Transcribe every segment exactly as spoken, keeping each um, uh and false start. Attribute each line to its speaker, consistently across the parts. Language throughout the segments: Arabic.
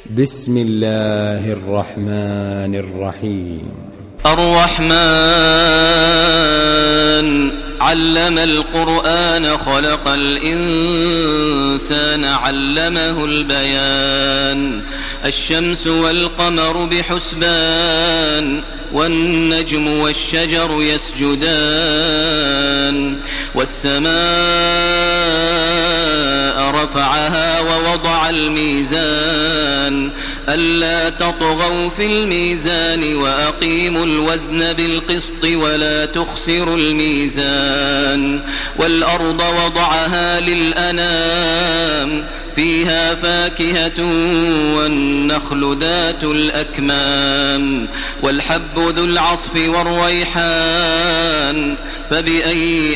Speaker 1: بسم الله الرحمن الرحيم.
Speaker 2: الرحمن علم القرآن خلق الإنسان علمه البيان. الشمس والقمر بحسبان والنجم والشجر يسجدان والسماء رفعها ووضع الميزان ألا تطغوا في الميزان وأقيموا الوزن بالقسط ولا تخسروا الميزان. والأرض وضعها للأنام فيها فاكهة والنخل ذات الأكمام والحب ذو العصف والريحان فبأي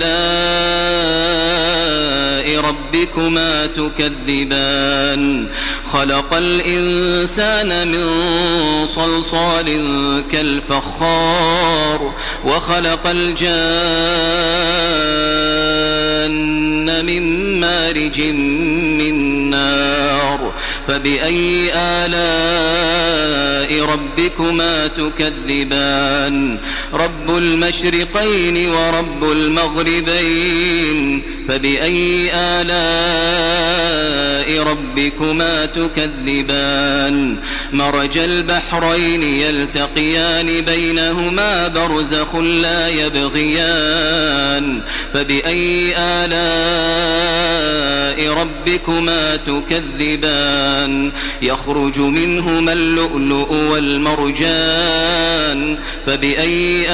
Speaker 2: آلاء ربكما تكذبان. خلق الإنسان من صلصال كالفخار وخلق الجان من مارج من نار فبأي آلاء ربكما تكذبان. رب المشرقين ورب المغربين فبأي آلاء ربكما تكذبان. مرج البحرين يلتقيان بينهما برزخ لا يبغيان فبأي آلاء ربكما تكذبان. يخرج منهما اللؤلؤ والمرجان فبأي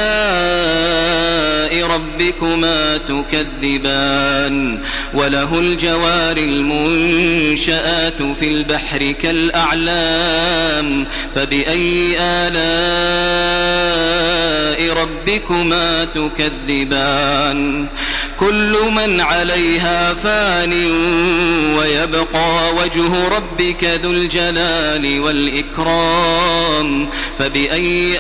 Speaker 2: آلاء ربكما تكذبان. وله الجوار المنشآت في البحر كالأعلام فبأي آلاء ربكما تكذبان. كل من عليها فان ويبقى وجه ربك ذو الجلال والإكرام فبأي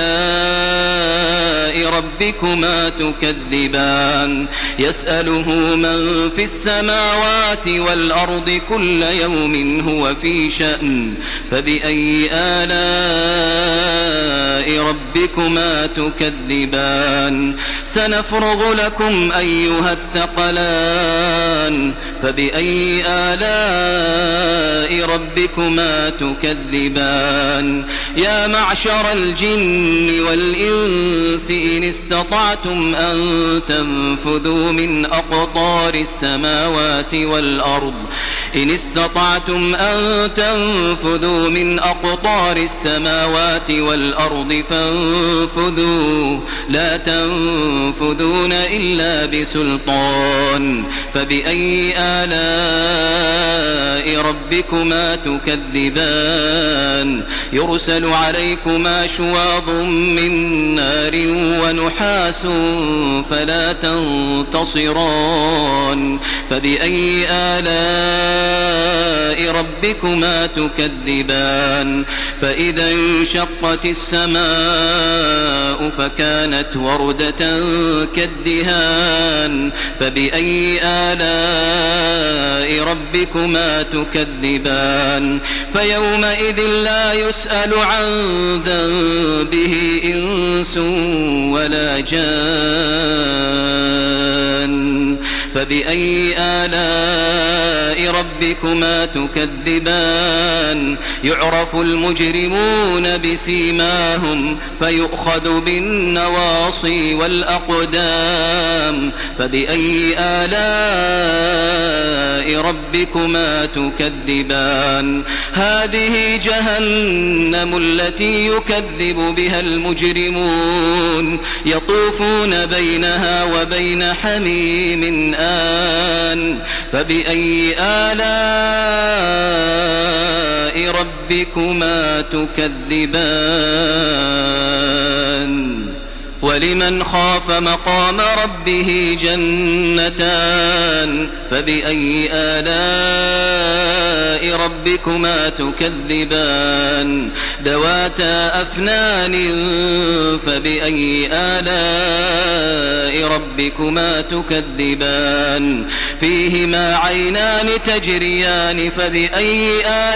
Speaker 2: آلاء ربكما تكذبان. يسأله من في السماوات والأرض كل يوم هو في شأن فبأي آلاء ربكما تكذبان. سنفرغ لكم أيها الثقلان فبأي آلاء ربكما تكذبان. يا معشر الجن والإنس إن استطعتم أن تنفذوا من أقطار السماوات والأرض إن استطعتم أن تنفذوا من أقطار السماوات والأرض فانفذوا لا تنفذون إلا بسلطان فبأي آلاء ربكما تكذبان. يرسل عليكما شواظ من نار ونحاس فلا تنتصران فبأي آلاء ربكما تكذبان. فإذا انشقت السماء فكانت وردة كالدهان فبأي آلاء ربكما تكذبان. فيومئذ لا يسأل عن ذنبه إنس ولا جان فبأي آلاء ربكما تكذبان. يعرف المجرمون بسيماهم فيؤخذ بالنواصي والأقدام فبأي آلاء ربكما تكذبان. هذه جهنم التي يكذب بها المجرمون يطوفون بينها وبين حميم آن فبأي آلاء ربكما تكذبان. ولمن خاف مقام ربه جنتان فبأي آلاء ربكما تكذبان. دواتا أفنان فبأي آلاء ربكما ربكما تكذبان فيهما عينان تجريان فبأي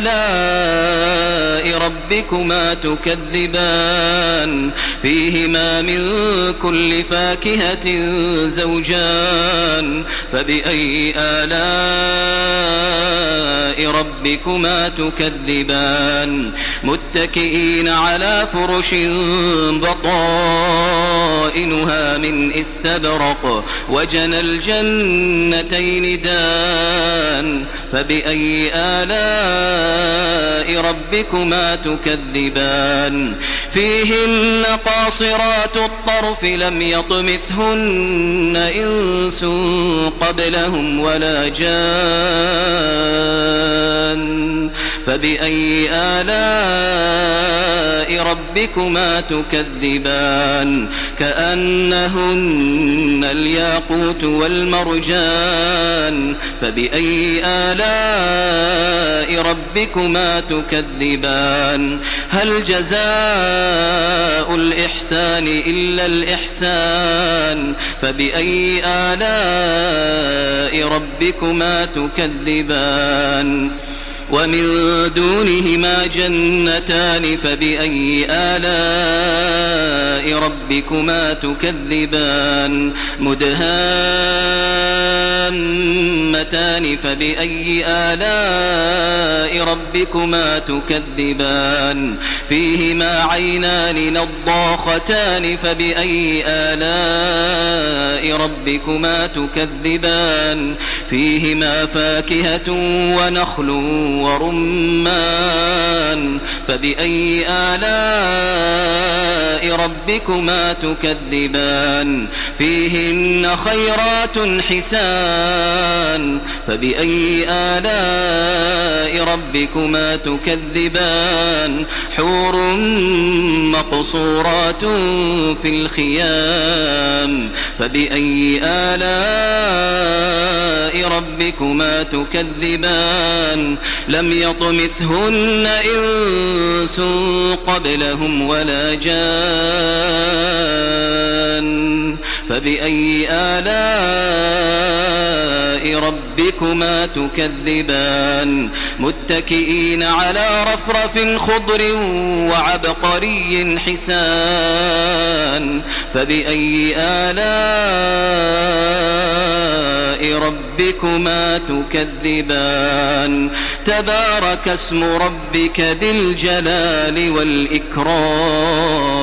Speaker 2: آلاء ربكما تكذبان فيهما من كل فاكهة زوجان فبأي آلاء ربكما تكذبان متكئين على فرش بطائنها من استبرق وجنى الجنتين دان فبأي آلاء ربكما تكذبان فيهن قاصرات الطرف لم يطمثهن إنس قبلهم ولا جان فبأي آلاء ربكما تكذبان كأنهن الياقوت والمرجان فبأي آلاء ربكما تكذبان هل جزاء الإحسان إلا الإحسان فبأي آلاء ربكما تكذبان ومن دونهما جنتان فبأي آلاء ربكما تكذبان مدهامتان فبأي آلاء ربكما تكذبان فيهما عينان نضاختان فبأي آلاء ربكما تكذبان فيهما فاكهة ونخل ورمان فبأي آلاء ربكما تكذبان فيهن خيرات حسان فبأي آلاء ربكما تكذبان حور مقصورات في الخيام فبأي آلاء ربكما تكذبان لم يطمثهن إنس قبلهم ولا جان فبأي آلاء ربكما تكذبان متكئين على رفرف خضر وعبقري حسان فبأي آلاء ربكما تكذبان تبارك اسم ربك ذي الجلال والإكرام